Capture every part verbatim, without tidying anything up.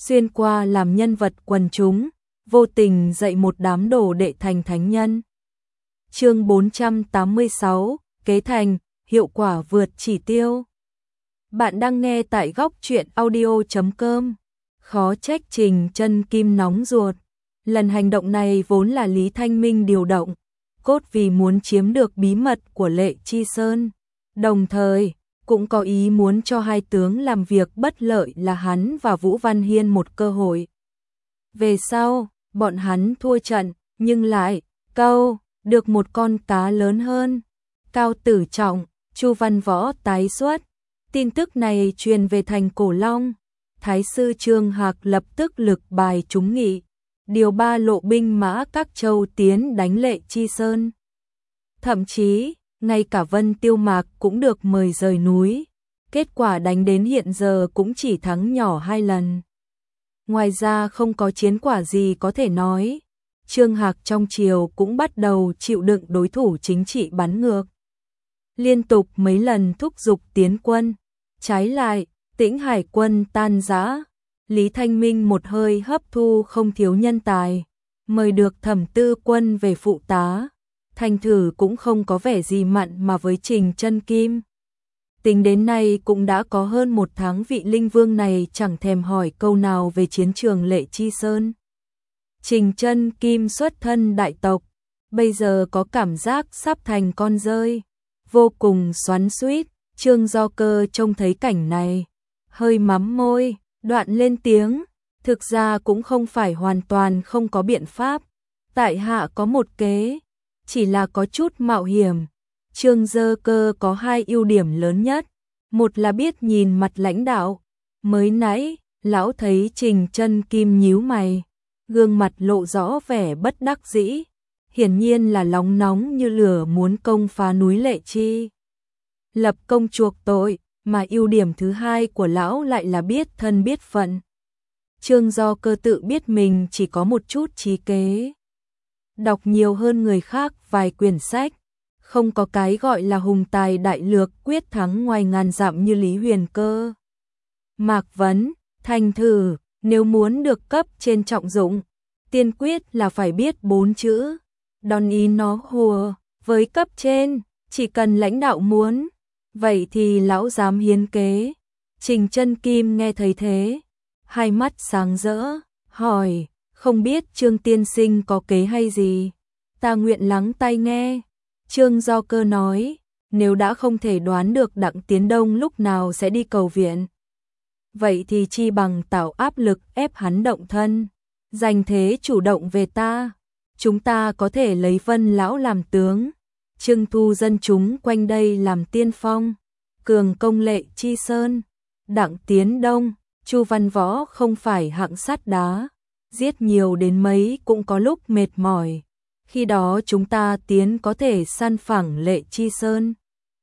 xuyên qua làm nhân vật quần chúng, vô tình dạy một đám đồ đệ thành thánh nhân. Chương bốn trăm tám mươi sáu, kế thành, hiệu quả vượt chỉ tiêu. Bạn đang nghe tại góc truyện audio chấm com. Khó trách Trình Chân Kim nóng ruột. Lần hành động này vốn là Lý Thanh Minh điều động, cốt vì muốn chiếm được bí mật của Lệ Chi Sơn, đồng thời cũng có ý muốn cho hai tướng làm việc bất lợi là hắn và Vũ Văn Hiên một cơ hội. Về sau, bọn hắn thua trận, nhưng lại câu được một con cá lớn hơn. Cao Tử Trọng, Chu Văn Võ tái xuất. Tin tức này truyền về thành Cổ Long. Thái sư Trương Hạc lập tức lực bài trúng nghị, điều ba lộ binh mã các châu tiến đánh Lệ Chi Sơn. Thậm chí, ngay cả Vân Tiêu Mạc cũng được mời rời núi. Kết quả đánh đến hiện giờ cũng chỉ thắng nhỏ hai lần. Ngoài ra không có chiến quả gì có thể nói. Trương Hạc trong triều cũng bắt đầu chịu đựng đối thủ chính trị bắn ngược. Liên tục mấy lần thúc giục tiến quân. Trái lại, Tĩnh Hải quân tan rã. Lý Thanh Minh một hơi hấp thu không thiếu nhân tài, mời được Thẩm Tư Quân về phụ tá. Thành thử cũng không có vẻ gì mặn mà với Trình Chân Kim. Tính đến nay cũng đã có hơn một tháng vị linh vương này chẳng thèm hỏi câu nào về chiến trường Lệ Chi Sơn. Trình Chân Kim xuất thân đại tộc, bây giờ có cảm giác sắp thành con rơi, vô cùng xoắn xuýt. Trương Do Cơ trông thấy cảnh này, hơi mắm môi, đoạn lên tiếng, thực ra cũng không phải hoàn toàn không có biện pháp, tại hạ có một kế, chỉ là có chút mạo hiểm. Trương Do Cơ có hai ưu điểm lớn nhất, một là biết nhìn mặt lãnh đạo. Mới nãy, lão thấy Trình Chân Kim nhíu mày, gương mặt lộ rõ vẻ bất đắc dĩ, hiển nhiên là nóng nóng như lửa muốn công phá núi Lệ Chi, lập công chuộc tội, mà ưu điểm thứ hai của lão lại là biết thân biết phận. Trương Do Cơ tự biết mình chỉ có một chút trí kế, đọc nhiều hơn người khác vài quyển sách, không có cái gọi là hùng tài đại lược quyết thắng ngoài ngàn dặm như Lý Huyền Cơ. Mạc Vấn, thành thử, nếu muốn được cấp trên trọng dụng, tiên quyết là phải biết bốn chữ, đón ý nó hùa, với cấp trên, chỉ cần lãnh đạo muốn, vậy thì lão dám hiến kế. Trình Chân Kim nghe thấy thế, hai mắt sáng rỡ, hỏi, không biết Trương tiên sinh có kế hay gì? Ta nguyện lắng tai nghe. Trương Do Cơ nói, nếu đã không thể đoán được Đặng Tiến Đông lúc nào sẽ đi cầu viện, vậy thì chi bằng tạo áp lực ép hắn động thân, giành thế chủ động về ta. Chúng ta có thể lấy Vân lão làm tướng, trưng thu dân chúng quanh đây làm tiên phong, cường công Lệ Chi Sơn. Đặng Tiến Đông, Chu Văn Võ không phải hạng sắt đá, giết nhiều đến mấy cũng có lúc mệt mỏi. Khi đó chúng ta tiến có thể san phẳng Lệ Chi Sơn,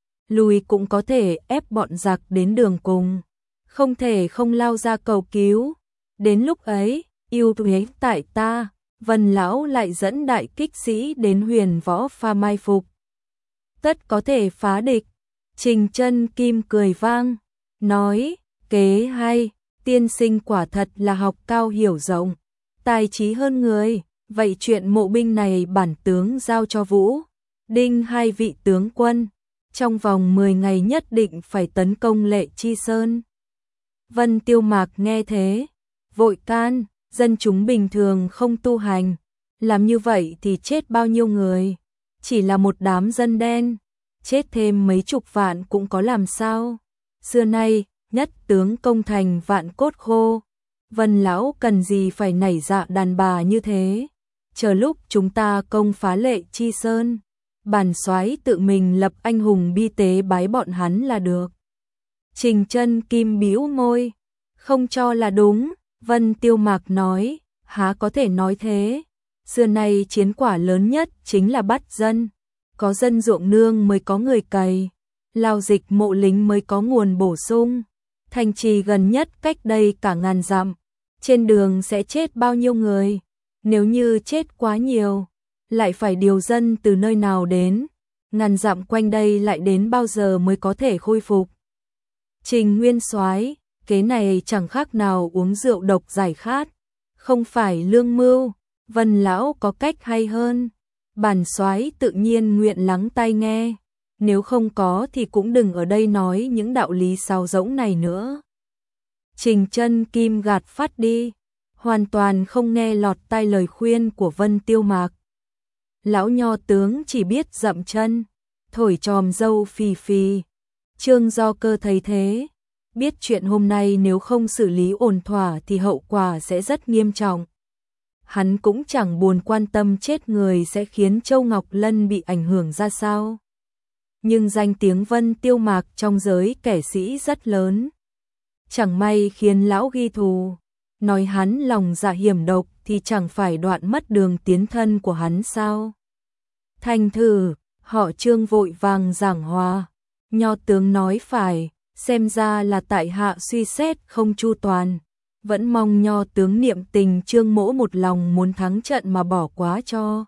lùi cũng có thể ép bọn giặc đến đường cùng, không thể không lao ra cầu cứu. Đến lúc ấy, ưu thế tại ta, Vân lão lại dẫn đại kích sĩ đến Huyền Võ pha mai phục, tất có thể phá địch. Trình Chân Kim cười vang, nói, kế hay, tiên sinh quả thật là học cao hiểu rộng, tài trí hơn người. Vậy chuyện mộ binh này bản tướng giao cho Vũ, Đinh hai vị tướng quân, trong vòng mười ngày nhất định phải tấn công Lệ Chi Sơn. Vân Tiêu Mạc nghe thế, vội can, dân chúng bình thường không tu hành, làm như vậy thì chết bao nhiêu người, chỉ là một đám dân đen, chết thêm mấy chục vạn cũng có làm sao. Xưa nay, nhất tướng công thành vạn cốt khô, Vân lão cần gì phải nảy dạ đàn bà như thế. Chờ lúc chúng ta công phá Lệ Chi Sơn, bản soái tự mình lập anh hùng bi tế bái bọn hắn là được. Trình Chân Kim bĩu môi, không cho là đúng. Vân Tiêu Mạc nói, há có thể nói thế. Xưa nay chiến quả lớn nhất chính là bắt dân, có dân ruộng nương mới có người cày, lao dịch mộ lính mới có nguồn bổ sung. Thành trì gần nhất cách đây cả ngàn dặm, trên đường sẽ chết bao nhiêu người? Nếu như chết quá nhiều, lại phải điều dân từ nơi nào đến? Ngàn dặm quanh đây lại đến bao giờ mới có thể khôi phục? Trình Nguyên Soái, Kế này chẳng khác nào uống rượu độc giải khát, không phải lương mưu, Vân lão có cách hay hơn. Bản soái tự nhiên nguyện lắng tai nghe, nếu không có thì cũng đừng ở đây nói những đạo lý sáo rỗng này nữa. Trình Chân Kim gạt phát đi, hoàn toàn không nghe lọt tai lời khuyên của Vân Tiêu Mạc. Lão nho tướng chỉ biết dậm chân, thổi tròm dâu phì phì. Trương Do Cơ thấy thế, biết chuyện hôm nay nếu không xử lý ổn thỏa thì hậu quả sẽ rất nghiêm trọng. Hắn cũng chẳng buồn quan tâm chết người sẽ khiến Châu Ngọc Lân bị ảnh hưởng ra sao. Nhưng danh tiếng Vân Tiêu Mạc trong giới kẻ sĩ rất lớn. Chẳng may khiến lão ghi thù, nói hắn lòng dạ hiểm độc thì chẳng phải đoạn mất đường tiến thân của hắn sao. Thành thử, họ Trương vội vàng giảng hòa, nho tướng nói phải, xem ra là tại hạ suy xét không chu toàn. Vẫn mong nho tướng niệm tình Trương mỗ một lòng muốn thắng trận mà bỏ quá cho.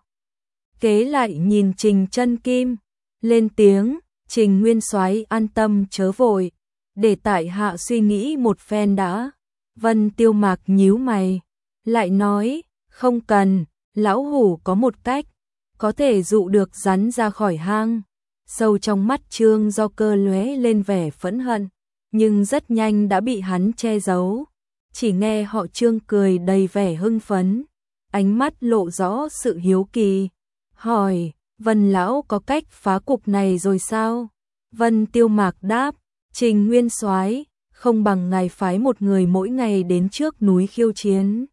Kế lại nhìn Trình Chân Kim, lên tiếng, Trình Nguyên soái an tâm chớ vội, để tại hạ suy nghĩ một phen đã. Vân Tiêu Mạc nhíu mày, lại nói, không cần, lão hủ có một cách, có thể dụ được rắn ra khỏi hang. Sâu trong mắt Trương Do Cơ lóe lên vẻ phẫn hận, nhưng rất nhanh đã bị hắn che giấu. Chỉ nghe họ Trương cười đầy vẻ hưng phấn, ánh mắt lộ rõ sự hiếu kỳ, hỏi, Vân lão có cách phá cục này rồi sao? Vân Tiêu Mạc đáp, Trình Nguyên soái, không bằng ngài phái một người mỗi ngày đến trước núi khiêu chiến.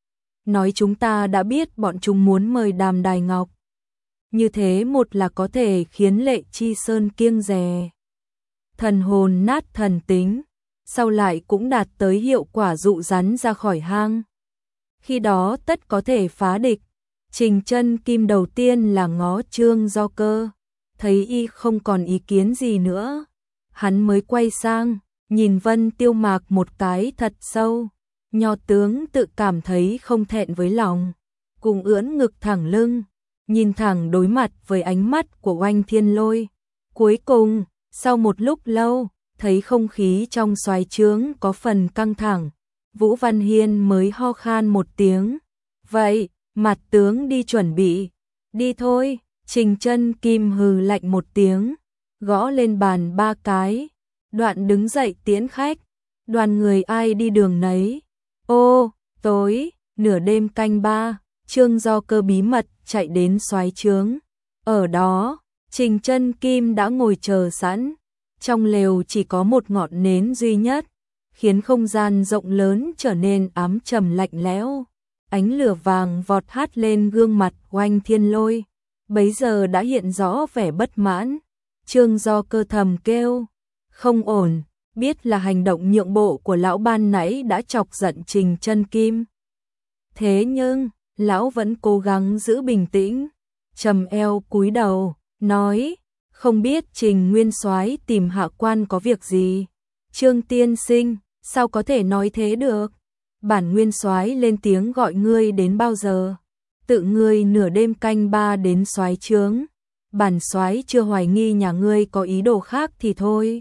Nói chúng ta đã biết bọn chúng muốn mời Đàm Đài Ngọc. Như thế một là có thể khiến Lệ Chi Sơn kiêng dè, thần hồn nát thần tính, sau lại cũng đạt tới hiệu quả dụ rắn ra khỏi hang. Khi đó tất có thể phá địch. Trình Chân Kim đầu tiên là ngó Trương Do Cơ, thấy y không còn ý kiến gì nữa, hắn mới quay sang, nhìn Vân Tiêu Mạc một cái thật sâu. Nho tướng tự cảm thấy không thẹn với lòng, cùng ưỡn ngực thẳng lưng, nhìn thẳng đối mặt với ánh mắt của Oanh Thiên Lôi. Cuối cùng, sau một lúc lâu, thấy không khí trong soái trướng có phần căng thẳng, Vũ Văn Hiên mới ho khan một tiếng. Vậy, mặt tướng đi chuẩn bị. Đi thôi. Trình Chân Kim hừ lạnh một tiếng, gõ lên bàn ba cái, đoạn đứng dậy tiễn khách. Đoàn người ai đi đường nấy. Ô, tối, nửa đêm canh ba, Trương Do Cơ bí mật chạy đến soái trướng. Ở đó, Trình Chân Kim đã ngồi chờ sẵn. Trong lều chỉ có một ngọn nến duy nhất, khiến không gian rộng lớn trở nên ám trầm lạnh lẽo. Ánh lửa vàng vọt hắt lên gương mặt Oanh Thiên Lôi, bấy giờ đã hiện rõ vẻ bất mãn. Trương Do Cơ thầm kêu, không ổn, biết là hành động nhượng bộ của lão ban nãy đã chọc giận Trình Chân Kim. Thế nhưng, lão vẫn cố gắng giữ bình tĩnh, trầm eo cúi đầu, nói, không biết Trình Nguyên soái tìm hạ quan có việc gì. Trương tiên sinh, sao có thể nói thế được? Bản Nguyên soái lên tiếng gọi ngươi đến bao giờ? Tự ngươi nửa đêm canh ba đến soái trướng, bản soái chưa hoài nghi nhà ngươi có ý đồ khác thì thôi.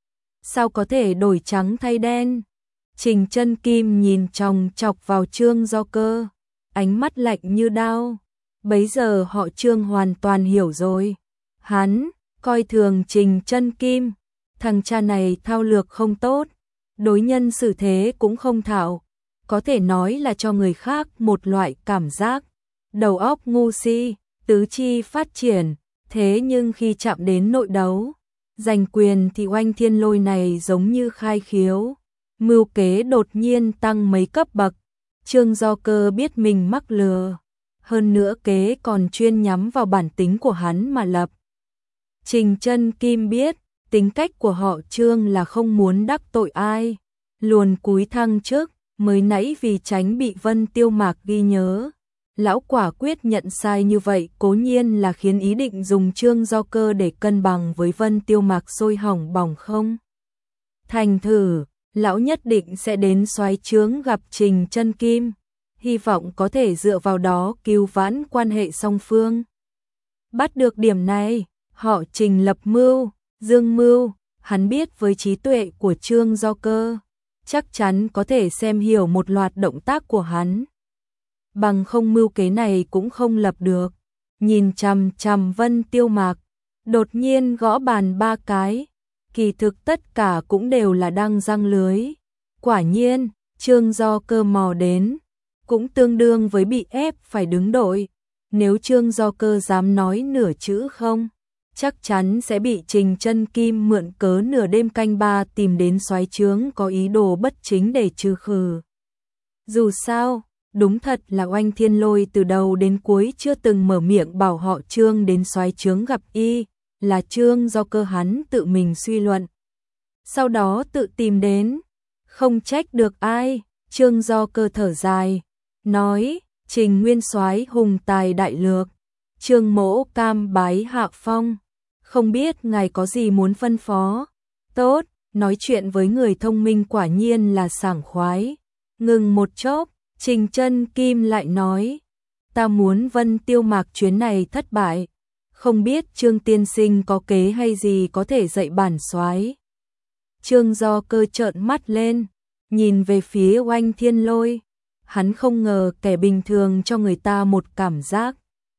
Sao có thể đổi trắng thay đen? Trình Chân Kim nhìn chòng chọc vào Trương Do Cơ, ánh mắt lạnh như đao. Bấy giờ họ Trương hoàn toàn hiểu rồi. Hắn coi thường Trình Chân Kim, thằng cha này thao lược không tốt, đối nhân xử thế cũng không thạo, có thể nói là cho người khác một loại cảm giác đầu óc ngu si, tứ chi phát triển. Thế nhưng khi chạm đến nội đấu, giành quyền thì Oanh Thiên Lôi này giống như khai khiếu, mưu kế đột nhiên tăng mấy cấp bậc. Trương Do Cơ biết mình mắc lừa, hơn nữa kế còn chuyên nhắm vào bản tính của hắn mà lập. Trình Chân Kim biết, tính cách của họ Trương là không muốn đắc tội ai, luồn cúi thăng chức, mới nãy vì tránh bị Vân Tiêu Mạc ghi nhớ. Lão quả quyết nhận sai như vậy cố nhiên là khiến ý định dùng Trương Do Cơ để cân bằng với Vân Tiêu Mạc sôi hỏng bỏng không. Thành thử, lão nhất định sẽ đến soái trướng gặp Trình Chân Kim, hy vọng có thể dựa vào đó cứu vãn quan hệ song phương. Bắt được điểm này, họ Trình lập mưu, dương mưu, hắn biết với trí tuệ của Trương Do Cơ, chắc chắn có thể xem hiểu một loạt động tác của hắn. Bằng không mưu kế này cũng không lập được. Nhìn chằm chằm Vân Tiêu Mạc, đột nhiên gõ bàn ba cái, kỳ thực tất cả cũng đều là đang răng lưới. Quả nhiên, Trương Do Cơ mò đến, cũng tương đương với bị ép phải đứng đội. Nếu Trương Do Cơ dám nói nửa chữ không, chắc chắn sẽ bị Trình Chân Kim mượn cớ nửa đêm canh ba tìm đến soái trướng có ý đồ bất chính để trừ khử. Dù sao, đúng thật là Oanh Thiên Lôi từ đầu đến cuối chưa từng mở miệng bảo họ Trương đến soái trướng gặp y, là Trương Do Cơ hắn tự mình suy luận. Sau đó tự tìm đến, không trách được ai. Trương Do Cơ thở dài, nói: Trình nguyên soái hùng tài đại lược, Trương mỗ cam bái hạ phong, không biết ngài có gì muốn phân phó. Tốt, nói chuyện với người thông minh quả nhiên là sảng khoái. Ngừng một chốc, Trình Chân Kim lại nói: ta muốn Vân Tiêu Mạc chuyến này thất bại, không biết Trương tiên sinh có kế hay gì có thể dạy bản soái. Trương Do Cơ trợn mắt lên, nhìn về phía Oanh Thiên Lôi. Hắn không ngờ kẻ bình thường cho người ta một cảm giác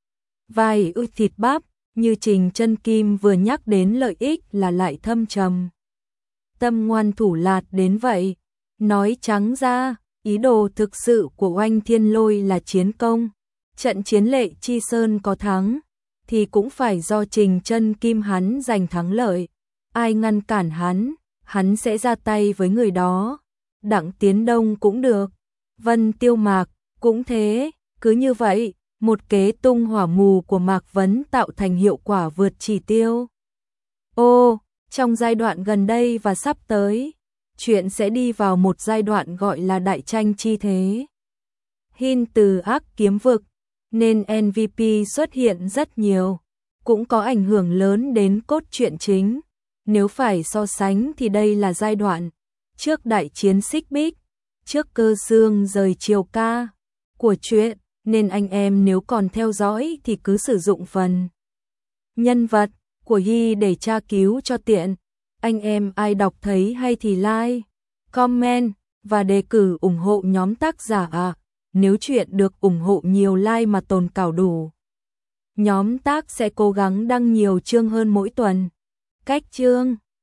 vai ư thịt bắp, như Trình Chân Kim vừa nhắc đến lợi ích là lại thâm trầm. Tâm ngoan thủ lạt đến vậy. Nói trắng ra, ý đồ thực sự của Oanh Thiên Lôi là chiến công. Trận chiến Lệ Chi Sơn có thắng, thì cũng phải do Trình Chân Kim hắn giành thắng lợi. Ai ngăn cản hắn, hắn sẽ ra tay với người đó. Đặng Tiến Đông cũng được, Vân Tiêu Mạc cũng thế. Cứ như vậy, một kế tung hỏa mù của Mạc Vấn tạo thành hiệu quả vượt chỉ tiêu. Ô, trong giai đoạn gần đây và sắp tới, chuyện sẽ đi vào một giai đoạn gọi là đại tranh chi thế. Hin từ ác kiếm vực, nên en vê pê xuất hiện rất nhiều, cũng có ảnh hưởng lớn đến cốt truyện chính. Nếu phải so sánh thì đây là giai đoạn trước đại chiến Xích Bích, trước Cơ Xương rời Triều Ca của truyện, nên anh em nếu còn theo dõi thì cứ sử dụng phần nhân vật của Hy để tra cứu cho tiện. Anh em ai đọc thấy hay thì like, comment và đề cử ủng hộ nhóm tác giả à. Nếu chuyện được ủng hộ nhiều like mà tồn cảo đủ, nhóm tác sẽ cố gắng đăng nhiều chương hơn mỗi tuần. Cách chương